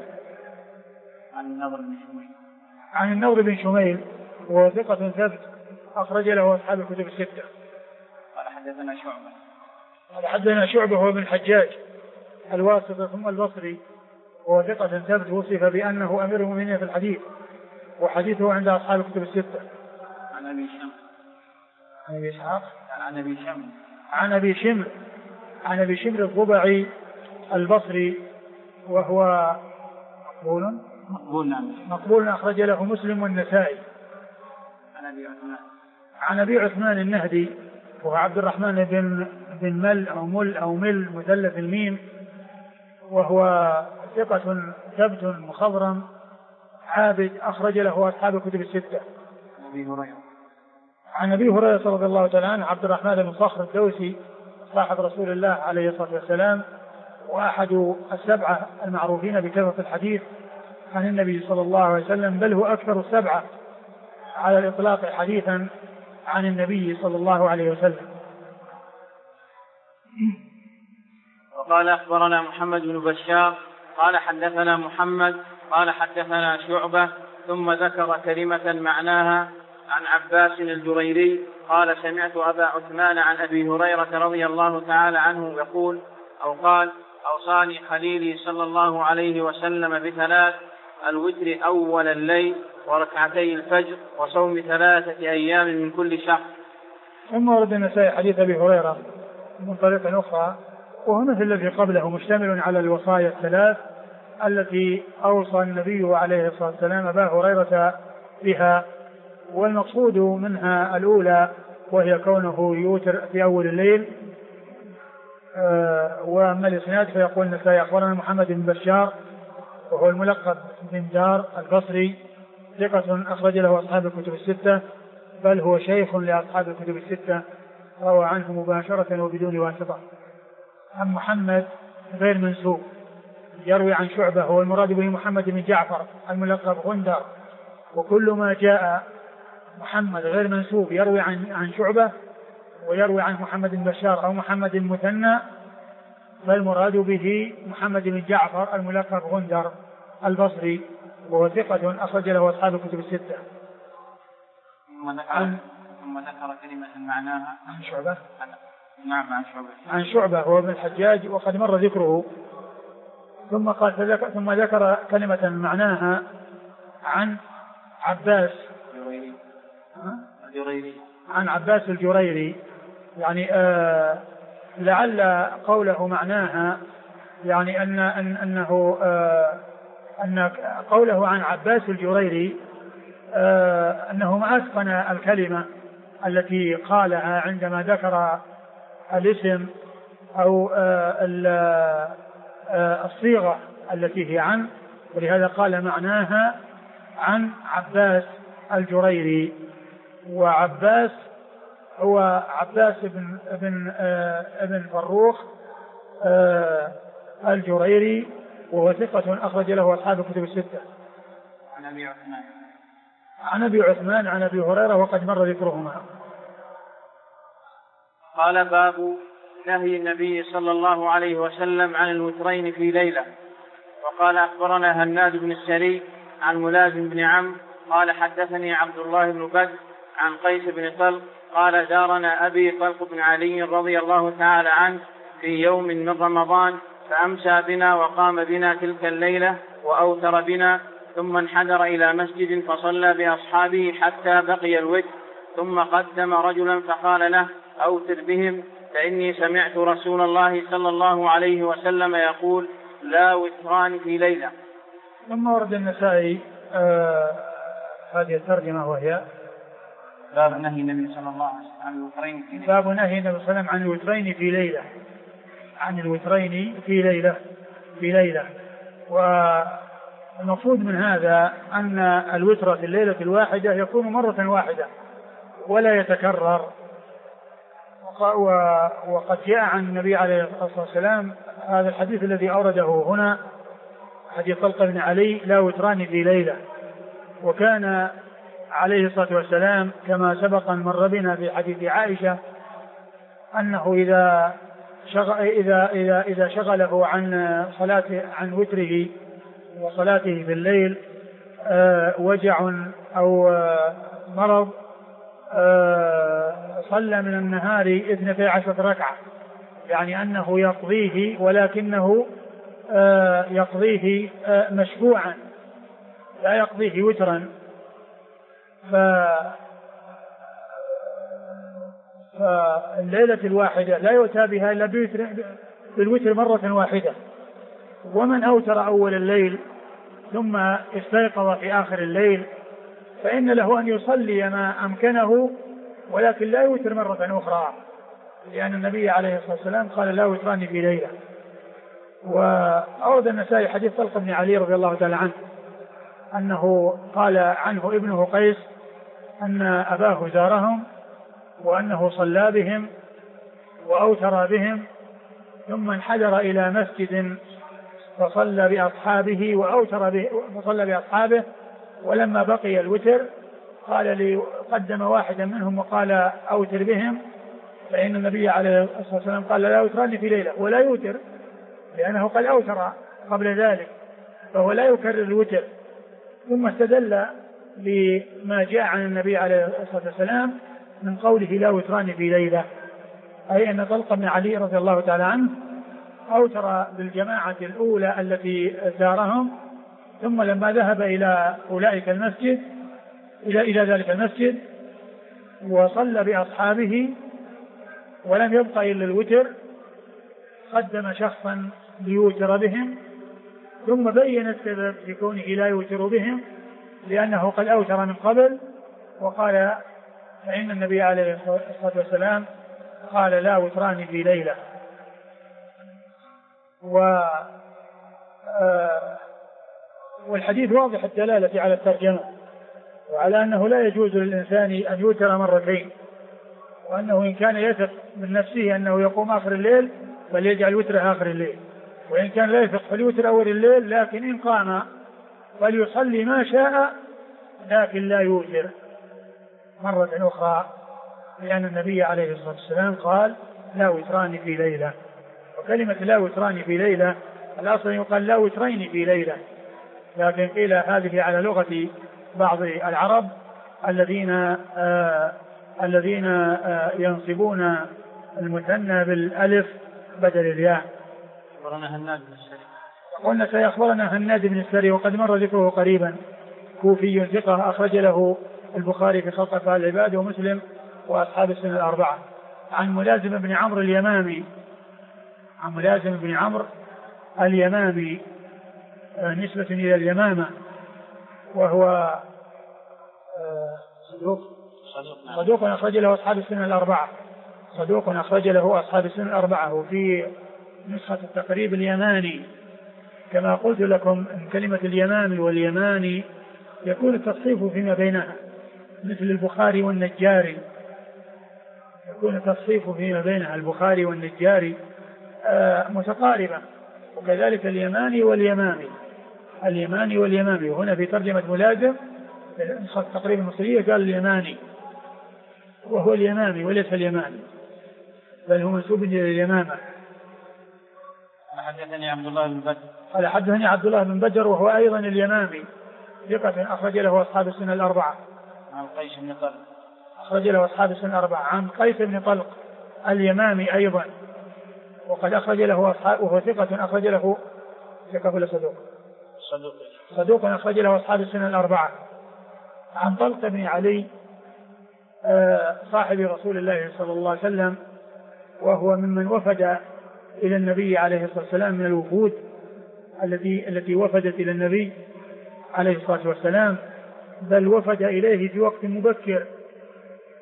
B: عن النضر بن شميل وهو ثقة ثبت أخرج له أصحاب الكتب الستة. قال حدثنا شعبة هو بن الحجاج الواسطي ثم البصري، وهو ثقة ثبت وصف بأنه أمير المؤمنين في الحديث، وحديثه عند أصحاب الكتب الستة.
A: عن أبي شمر،
B: عن أبي شمر الضبعي البصري، وهو مقبول أخرج له مسلم والنسائي. عن أبي عثمان النهدي وهو عبد الرحمن بن مل أو مل مثلث الميم، وهو ثقة ثبت مخضرم عابد أخرج له أصحاب الكتب الستة. عن أبي هريرة رضي الله تعالى عنه عبد الرحمن بن صخر الدوسي صاحب رسول الله عليه الصلاة والسلام، وأحد السبعة المعروفين بكثرة الحديث عن النبي صلى الله عليه وسلم، بل هو أكثر السبعة على الإطلاق حديثا عن النبي صلى الله عليه وسلم.
A: وقال أخبرنا محمد بن بشار قال حدثنا محمد قال حدثنا شعبة، ثم ذكر كلمة معناها عن عباس الجريري قال سمعت أبا عثمان عن أبي هريرة رضي الله تعالى عنه يقول أو قال أوصاني خليلي صلى الله عليه وسلم بثلاث: الوتر أول الليل، وركعتي الفجر، وصوم 3 أيام من كل شهر.
B: ثم ورد النسائي حديث أبي هريرة من طريق أخرى، وهو مثل الذي قبله، مشتمل على الوصايا الثلاث التي أوصى النبي عليه الصلاة والسلام أبا هريرة بها. والمقصود منها الأولى وهي كونه يوتر في أول الليل. وأما الإسناد فيقول النسائي أخبرنا محمد بن بشار وهو الملقب بن دار البصري، ثقة أخرج له أصحاب الكتب الستة، بل هو شيخ لأصحاب الكتب الستة، روى عنه مباشرة وبدون واسطة. عن محمد غير منسوب يروي عن شعبة، هو المراد به محمد بن جعفر الملقب غندر، وكل ما جاء محمد غير منسوب يروي عن شعبة ويروي عن محمد بن بشار أو محمد المثنى، فالمراد به محمد بن جعفر الملقب غندر البصري، وهو ثقة أخرج له أصحاب الكتب الستة.
A: ثم ذكر كلمة معناها
B: عن شعبة.
A: نعم
B: عن شعبة هو ابن الحجاج وقد مر ذكره. ثم ذكر كلمة معناها عن عباس عن عباس الجريري، يعني لعل قوله معناها يعني أن قوله عن عباس الجريري أنه ما أتقن الكلمة التي قالها عندما ذكر الاسم أو الصيغة التي هي عن، ولهذا قال معناها عن عباس الجريري. وعباس هو عباس ابن فروخ الجريري، وهو ثقة أخرج له أصحاب الكتب الستة. عن أبي عثمان عن أبي هريرة وقد مر ذكرهما.
A: قال باب نهي النبي صلى الله عليه وسلم عن الوترين في ليلة. وقال أخبرنا هناد بن السري عن ملازم بن عمرو قال حدثني عبد الله بن بدر عن قيس بن طلق قال زارنا أبي طلق بن علي رضي الله تعالى عنه في يوم من رمضان، فأمسى بنا وقام بنا تلك الليلة وأوتر بنا، ثم انحدر إلى مسجد فصلى بأصحابه حتى بقي الوتر، ثم قدم رجلا فقال له أوتر بهم، فإني سمعت رسول الله صلى الله عليه وسلم يقول لا وتران في ليلة.
B: ثم ورد النسائي هذه الترجمة وهي
A: باب نهي النبي صلى الله عليه وسلم عن الوترين في ليلة.
B: باب نهي النبي صلى الله عليه وسلم عن الوترين في ليلة، عن الوترين في ليلة. والمقصود من هذا أن الوتر في الليلة الواحدة يكون مرة واحدة ولا يتكرر. وقد جاء عن النبي عليه الصلاة والسلام هذا الحديث الذي أورده هنا، حديث طلق بن علي: لا وتران في ليلة. وكان عليه الصلاة والسلام كما سبق أن مر بنا في حديث عائشة أنه إذا شغله عن وتره وصلاته في الليل وجع أو مرض صلى من النهار 12 ركعة، يعني أنه يقضيه، ولكنه يقضيه مشفوعا لا يقضيه وترا. فالليلة الواحدة لا يؤتى بها إلا بالوتر مرة واحدة. ومن أوتر أول الليل ثم استيقظ في آخر الليل فإن له أن يصلي ما أمكنه، ولكن لا يوتر مرة أخرى، لأن النبي عليه الصلاة والسلام قال: لا وتران في ليلة. وأورد النسائي حديث طلق بن علي رضي الله تعالى عنه أنه قال عنه ابنه قيس أن أباه زارهم وأنه صلى بهم وأوتر بهم، ثم انحدر إلى مسجد فصلى بأصحابه فصلى بأصحابه، ولما بقي الوتر قال لي قدم واحدا منهم وقال: أوتر بهم، فإن النبي عليه الصلاة والسلام قال: لا وتران في ليلة، ولا يوتر لأنه قد أوتر قبل ذلك، فهو لا يكرر الوتر. ثم استدل بما جاء عن النبي عليه الصلاة والسلام من قوله: لا وتران في ليلة، أي أن طلق بن علي رضي الله تعالى عنه أوتر بالجماعة الأولى التي زارهم، ثم لما ذهب إلى ذلك المسجد وصلى بأصحابه ولم يبق إلا الوتر، قدم شخصا ليوتر بهم، ثم بين السبب في كونه لا يوتر بهم لأنه قد أوتر من قبل، وقال: فإن النبي عليه الصلاة والسلام قال: لا وتران في ليلة. والحديث واضح الدلالة على الترجمة، وعلى أنه لا يجوز للإنسان أن يوتر مرتين، وأنه إن كان يثق من نفسه أنه يقوم آخر الليل فليجعل وتره آخر الليل، وإن كان لا يثق فليوتر أول الليل، لكن إن قام فليصلي ما شاء، لكن لا يوتر مرة أخرى، لأن النبي عليه الصلاة والسلام قال: لا وتران في ليلة. وكلمة لا وتران في ليلة الأصل يقال لا وترين في ليلة، لكن قيل هذه على لغة بعض العرب الذين ينصبون المثنى بالألف بدل الياء.
A: أخبرنا هناد بن السري.
B: قلنا سيخبرنا هناد بن السري، وقد مر ذكره قريبا، كوفي ثقة، أخرج له البخاري في خلق أفعال العباد ومسلم وأصحاب السنة الأربعة. عن ملازم بن عمرو اليمامي، نسبة إلى اليمامة، وهو صدوق أخرج له أصحاب السنة الأربعة. وفي نسخة التقريب اليماني، كما قلت لكم إن كلمة اليمامي واليماني يكون التصحيف فيما بينها، مثل البخاري والنجاري، يكون التصحيف فيما بينها البخاري والنجاري متقاربة، وكذلك اليماني واليمامي. وهنا في ترجمة ملازم نسخة التقريب المصرية قال اليماني، وهو اليمامي وليس اليماني، بل هو منسوب إلى اليمامة.
A: حدثني عبد الله بن بدر.
B: قال: حدثني عبد الله بن بدر وهو أيضا اليمامي، ثقة، أخرج له أصحاب السنة الأربعة.
A: عن قيس بن طلق،
B: أخرج له أصحاب السنة الأربعة. عن قيس بن طلق اليمامي أيضا، وقد أخرج له أصحاب، وهو ثقة، أخرج له صدوق أخرج له أصحاب السنة الأربعة. عن طلق بن علي صاحب رسول الله صلى الله عليه وسلم، وهو ممن وفد إلى النبي عليه الصلاة والسلام من الوفود التي وفدت إلى النبي عليه الصلاة والسلام، بل وفد إليه في وقت مبكر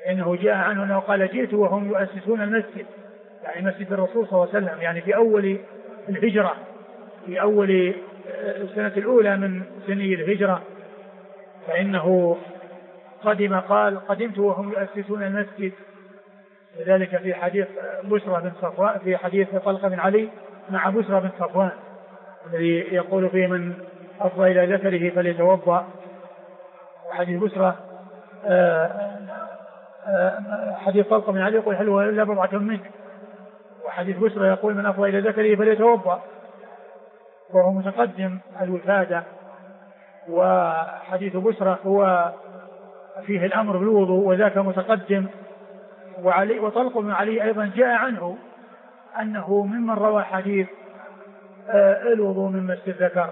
B: إنه جاء عنه أنه قال جئت وهم يؤسسون المسجد، يعني مسجد الرسول صلى الله عليه وسلم، يعني في أول الهجرة، في أول السنة الأولى من سني الهجرة، فإنه قدم قال قدمت وهم يؤسسون المسجد. لذلك في حديث بشرى بن صفوان، في حديث طلق بن علي مع بشرى بن صفوان الذي يقول فيه من أفضى إلى ذكره فليتوضأ، وحديث بشرى حديث طلق بن علي يقول هل هو إلا بضعة منك، وحديث بشرى يقول من أفضى إلى ذكره فليتوضأ، وهو متقدم الوفادة. وحديث بشرى هو فيه الأمر بالوضوء وذاك متقدم. وعلي وطلق بن علي أيضا جاء عنه أنه ممن روى حديث الوضوء من مس الذكر.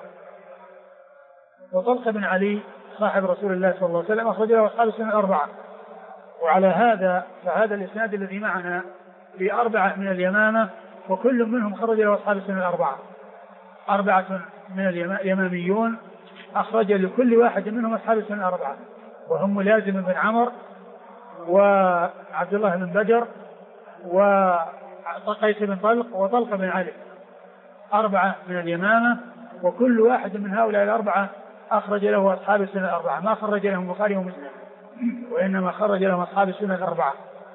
B: وطلق بن علي صاحب رسول الله صلى الله عليه وسلم أخرج له أصحاب السنة الأربعة. وعلى هذا فهذا الإسناد الذي معنا في 4 من اليمامة، وكل منهم خرج له أصحاب السنة الأربعة. 4 من اليماميون أخرج لكل واحد منهم أصحاب السنة الأربعة، وهم ملازم بن عمر وعبد الله بن بدر وقيس بن طلق وطلق بن علي. 4 من اليمامة، وكل واحد من هؤلاء ال4 أخرج له أصحاب السنة الأربعة، ما خرج لهم البخاري ومسلم، وإنما خرج لهم أصحاب السنة الأربعة.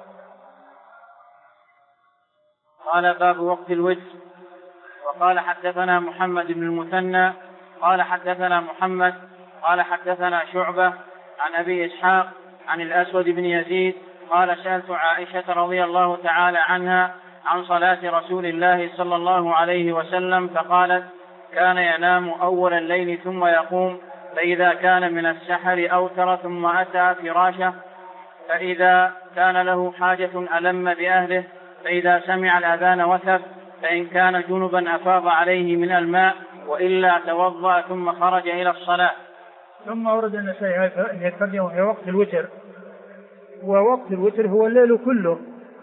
A: قال باب وقت الوتر. وقال حدثنا محمد بن المثنى قال حدثنا محمد قال حدثنا شعبة عن أبي إسحاق عن الأسود بن يزيد قال سألت عائشة رضي الله تعالى عنها عن صلاة رسول الله صلى الله عليه وسلم فقالت كان ينام أول الليل ثم يقوم، فإذا كان من السحر أوتر ثم أتى فراشه، فإذا كان له حاجة ألم بأهله، فإذا سمع الأذان وثب، فإن كان جنبا أفاض عليه من الماء، وإلا توضأ ثم خرج إلى الصلاة.
B: ثم ورد النسائي أن يتقدم في وقت الوتر، ووقت الوتر هو الليل كله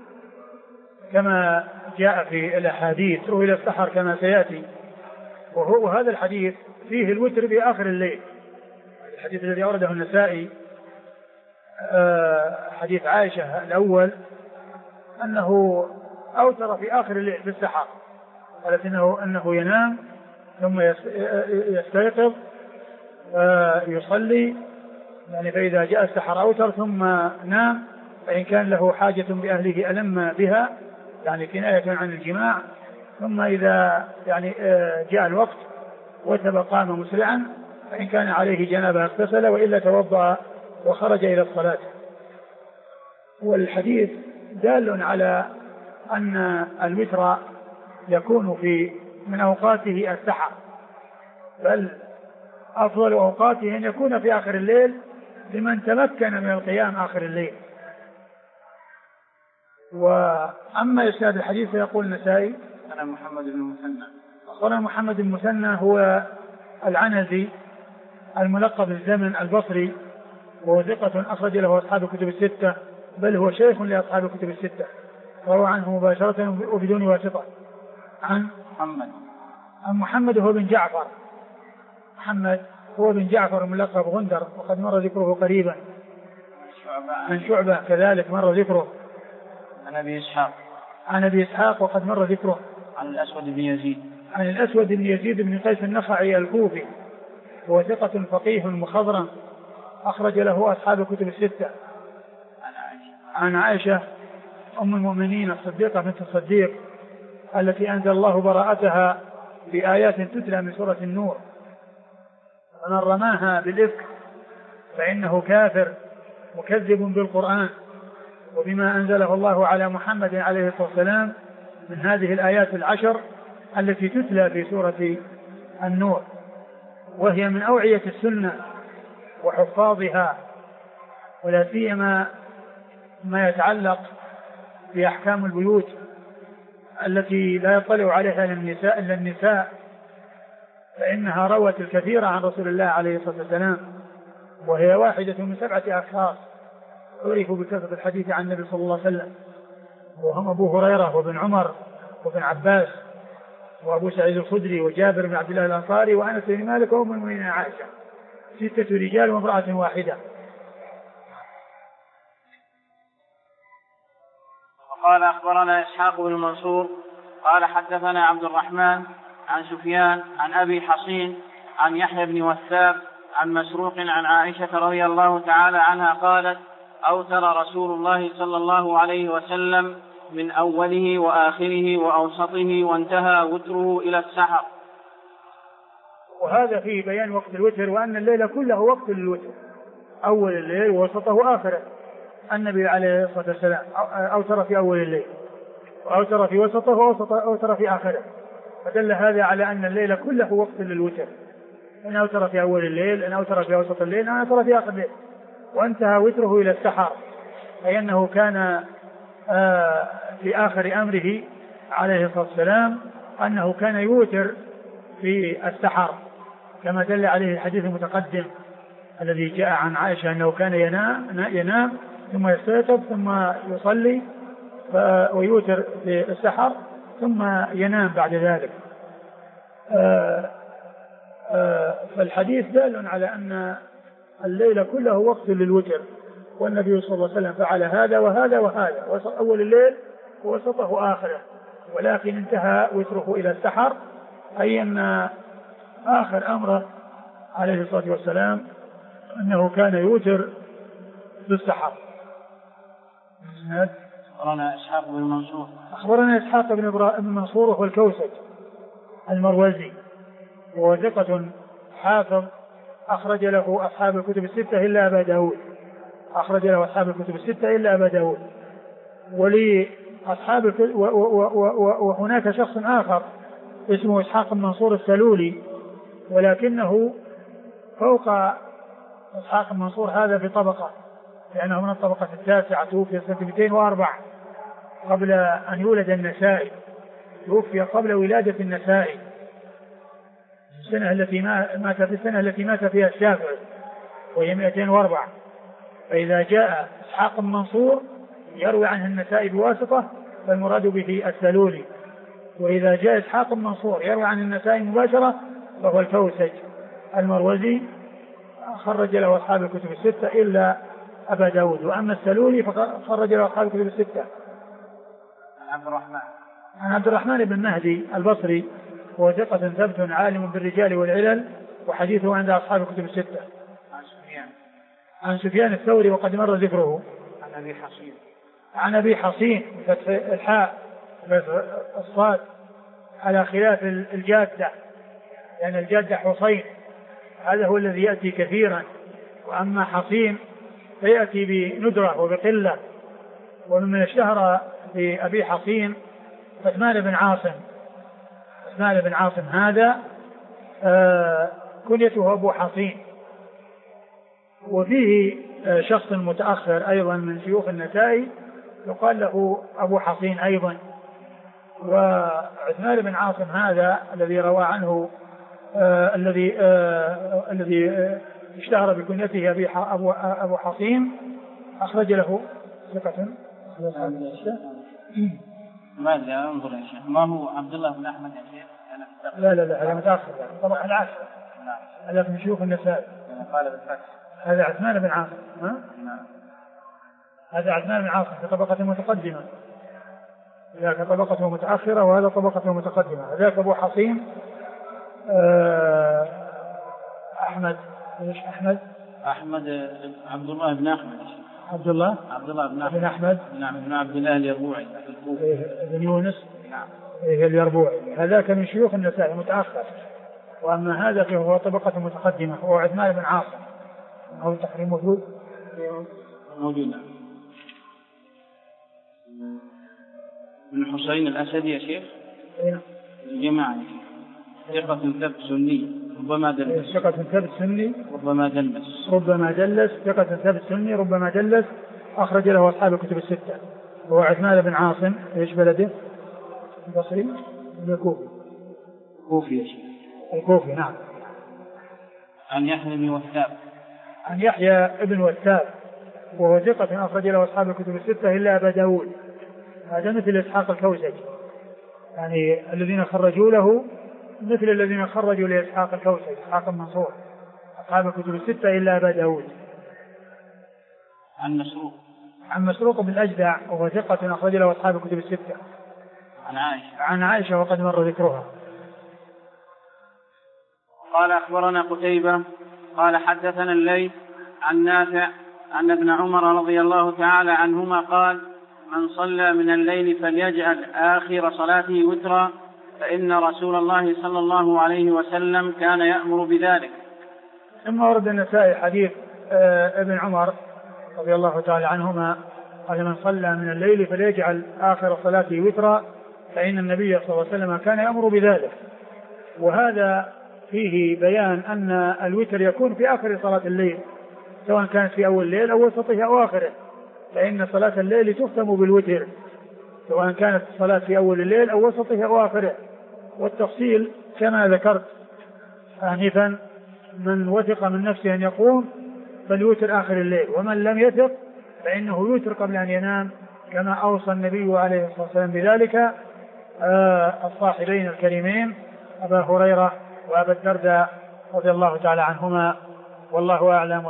B: كما جاء في الأحاديث، وإلى السحر كما سيأتي. وهذا الحديث فيه الوتر في آخر الليل. الحديث الذي أورده النسائي حديث عائشة الأول أنه أوتر في آخر الليل في السحر، قالت أنه ينام ثم يستيقظ يصلي، يعني فإذا جاء السحر أوتر ثم نام، فإن كان له حاجة بأهله ألم بها، يعني كناية عن الجماع، ثم إذا يعني جاء الوقت وثب قام مسرعا، فإن كان عليه جنابة اغتسل، وإلا توضأ وخرج إلى الصلاة. والحديث دال على أن الوتر يكون من أوقاته السحر، بل أفضل أوقاته أن يكون في آخر الليل لمن تمكن من القيام آخر الليل. وأما إسناد الحديث فيقول النسائي
A: أنا محمد بن المثنى.
B: أخبرنا محمد بن المثنى هو العنزي الملقب بالزمن البصري، وهو ثقة أخرج له أصحاب الكتب الستة، بل هو شيخ لأصحاب الكتب الستة، روى عنه مباشرة وبدون واسطة. عن محمد هو بن جعفر، محمد هو بن جعفر الملقب غندر، وقد مر ذكره قريبا. عن شعبة كذلك مر ذكره. عن أبي إسحاق وقد مر ذكره.
A: عن الأسود
B: بن يزيد بن قيس النخعي الكوفي، هو ثقة فقيه مخضرم أخرج له أصحاب الكتب الستة. عن عائشة أم المؤمنين الصديقة بنت الصديق التي أنزل الله براءتها بآيات تتلى من سورة النور: ومن رماها بالإفك فإنه كافر مكذب بالقرآن وبما أنزله الله على محمد عليه الصلاة والسلام من هذه الآيات 10 التي تتلى في سورة النور، وهي من أوعية السنة وحفاظها، ولا سيما ما يتعلق بأحكام البيوت التي لا يطلع عليها إلا النساء، فإنها روت الكثير عن رسول الله عليه الصلاة والسلام، وهي واحدة من 7 أشخاص عرفوا بكثرة الحديث عن النبي صلى الله عليه وسلم، وهم أبو هريرة وابن عمر وابن عباس وأبو سعيد الخدري وجابر بن عبد الله الأنصاري وأنس بن مالك وأم المؤمنين عائشة، 6 رجال وامرأة واحدة.
A: قال أخبرنا إسحاق بن منصور قال حدثنا عبد الرحمن عن سفيان عن أبي حصين عن يحيى بن وثاب عن مسروق عن عائشة رضي الله تعالى عنها قالت أوتر رسول الله صلى الله عليه وسلم من أوله وآخره وأوسطه وانتهى وتره إلى السحر.
B: وهذا فيه بيان وقت الوتر وأن الليل كله وقت للوتر، أول الليل ووسطه وآخره. النبي عليه الصلاة والسلام أوتر في أول الليل وأوتر في وسطه وأوتر في آخره، فدل هذا على أن الليل كله وقت للوتر، إن أوتر في أول الليل، إن أوتر في وسط الليل، إن أوتر في آخر الليل، وانتهى وتره إلى السحر، أي أنه كان في آخر أمره عليه الصلاة والسلام أنه كان يوتر في السحر، كما دل عليه الحديث المتقدم الذي جاء عن عائشة أنه كان ينام ثم يستيقظ ثم يصلي ويوتر في السحر ثم ينام بعد ذلك. فالحديث دال على أن الليل كله وقت للوتر، والنبي صلى الله عليه وسلم فعل هذا وهذا وهذا، أول الليل ووسطه وآخره، ولكن انتهى وتره إلى السحر، أي أن آخر أمره عليه الصلاة والسلام أنه كان يوتر بالسحر.
A: أخبرنا إسحاق بن منصور
B: أخبرنا إسحاق بن منصور وهو الكوسج المروزي، وهو ثقة حافظ أخرج له أصحاب الكتب الستة إلا أبا داود، أخرج له أصحاب الكتب الستة إلا أبا داود. ولأصحاب وهناك شخص آخر اسمه إسحاق بن منصور السلولي، ولكنه فوق إسحاق بن منصور هذا في طبقة، لأنه من الطبقة التاسعة، توفي سنة 204 قبل أن يولد النسائي، توفي قبل ولادة النسائي، السنة التي مات في السنة التي مات فيها الشافعي وهي 204. فإذا جاء إسحاق بن منصور يروي عنه النسائي بواسطة فالمراد به السلولي، وإذا جاء إسحاق بن منصور يروي عن النسائي مباشرة فهو الكوسج المروزي، خرج له أصحاب الكتب الستة إلا أبا داود. وأما السلولي فخرج له أصحاب الكتب الستة. عن عبد الرحمن بن مهدي البصري، هو ثقة ثبت عالم بالرجال والعلل، وحديثه عند أصحاب الكتب الستة. عن سفيان الثوري وقد مر ذكره. عن أبي حصين بفتح الحاء الصاد على خلاف الجادة، لأن الجادة حصين هذا هو الذي يأتي كثيرا، وأما حصين فيأتي بندرة وبقلة. ومن اشتهر بأبي حصين عثمان بن عاصم. عثمان بن عاصم هذا كنيته أبو حصين. وفيه شخص متأخر أيضا من شيوخ النسائي يقال له أبو حصين أيضا. وعثمان بن عاصم هذا الذي روى عنه الذي اشتهر بكنيته أبو حصين أخرج له ثقة.
A: ماذا انظر يا شيخ، ما هو عبد الله بن أحمد يا شيخ؟
B: لا هذا متأخر، طبعا العاشرة، هذا من شيوخ النسائي.
A: قال بالفتح
B: هذا عثمان بن عاصم. هذا عثمان بن عاصم في طبقة متقدمة، ذاك طبقته متأخرة وهذا طبقته متقدمة. هذاك أبو حصين أحمد
A: عبد الله بن أحمد
B: عبد الله بن أحمد
A: بن عبد الله اليربوعي
B: بن يونس اليربوعي. هذاك من شيوخ النسائي متأخر، وأما هذا فهو طبقة متقدمة، هو عثمان بن عاصم. هو التحريم موجود
A: من حسين الأسدي يا شيخ. الجماعة ثقة ثبت سني ربما دلس.
B: ثقة ثبت سني
A: ربما دلس.
B: ثقة ثبت سني ربما دلس. أخرج له أصحاب الكتب الستة. هو عثمان بن عاصم، ايش بلده؟ البصري
A: الكوفي يا شيخ.
B: الكوفي نعم.
A: عن يحيى بن وثاب.
B: عن يحيى بن وثاب وهو ثقة أخرج له أصحاب الكتب الستة إلا أبا داود. هذا مثل إسحاق الكوسج، يعني الذين خرجوا له مثل الذين خرجوا لإسحاق الكوسج إسحاق المنصور، أصحاب الكتب الستة إلا أبا داود.
A: عن مسروق.
B: عن مسروق بن الأجدع وهو ثقة أخرج له أصحاب الكتب الستة. عن عائشة وقد مر ذكرها.
A: قال أخبرنا قتيبة قال حدثنا الليث عن نافع أن ابن عمر رضي الله تعالى عنهما قال: من صلى من الليل فليجعل آخر صلاته وترا فإن رسول الله صلى الله عليه وسلم كان يأمر بذلك.
B: ثم ورد النسائي حديث ابن عمر رضي الله تعالى عنهما قال: من صلى من الليل فليجعل آخر صلاته وترا فإن النبي صلى الله عليه وسلم كان يأمر بذلك. وهذا فيه بيان أن الوتر يكون في آخر صلاة الليل، سواء كانت في أول الليل أو وسطه أو آخره، فإن صلاة الليل تختم بالوتر سواء كانت الصلاة في أول الليل أو وسطه أو آخره. والتفصيل كما ذكرت آنفا: من وثق من نفسه أن يقوم فليوتر آخر الليل، ومن لم يثق فإنه يوتر قبل أن ينام، كما أوصى النبي عليه الصلاة والسلام بذلك الصاحبين الكريمين أبا هريرة وأبا الدرداء رضي الله تعالى عنهما، والله أعلم.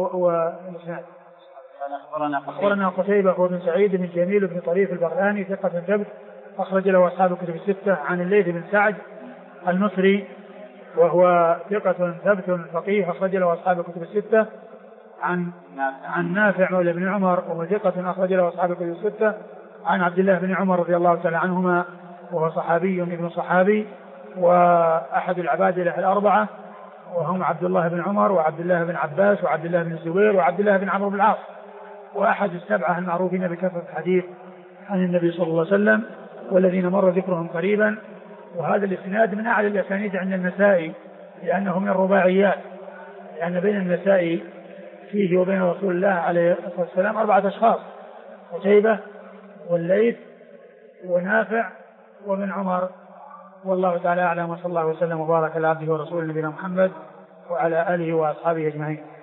B: أخبرنا قتيبة بن سعيد بن جميل بن طريف البغلاني ثقة ثبت أخرج له أصحاب الكتب الستة. عن الليث بن سعد المصري وهو ثقة ثبت فقيه أخرج له أصحاب الكتب الستة. عن نافع مولى بن عمر وهو ثقة أخرج له أصحاب الكتب الستة. عن عبد الله بن عمر رضي الله تعالى عنهما وهو صحابي ابن صحابي وأحد العبادلة الأربعة، وهم عبد الله بن عمر وعبد الله بن عباس وعبد الله بن الزبير وعبد الله بن عمرو بن العاص، وأحد السبعة المعروفين بكثرة الحديث عن النبي صلى الله عليه وسلم والذين مر ذكرهم قريبا. وهذا الاسناد من أعلى الأسانيد عند النسائي لأنه من الرباعيات، لأن بين النسائي فيه وبين رسول الله عليه الصلاة والسلام 4 أشخاص: قتيبة والليث ونافع وابن عمر. والله تعالى أعلم، وصلى الله وسلم وبارك على عبده ورسوله نبينا محمد وعلى آله وأصحابه أجمعين.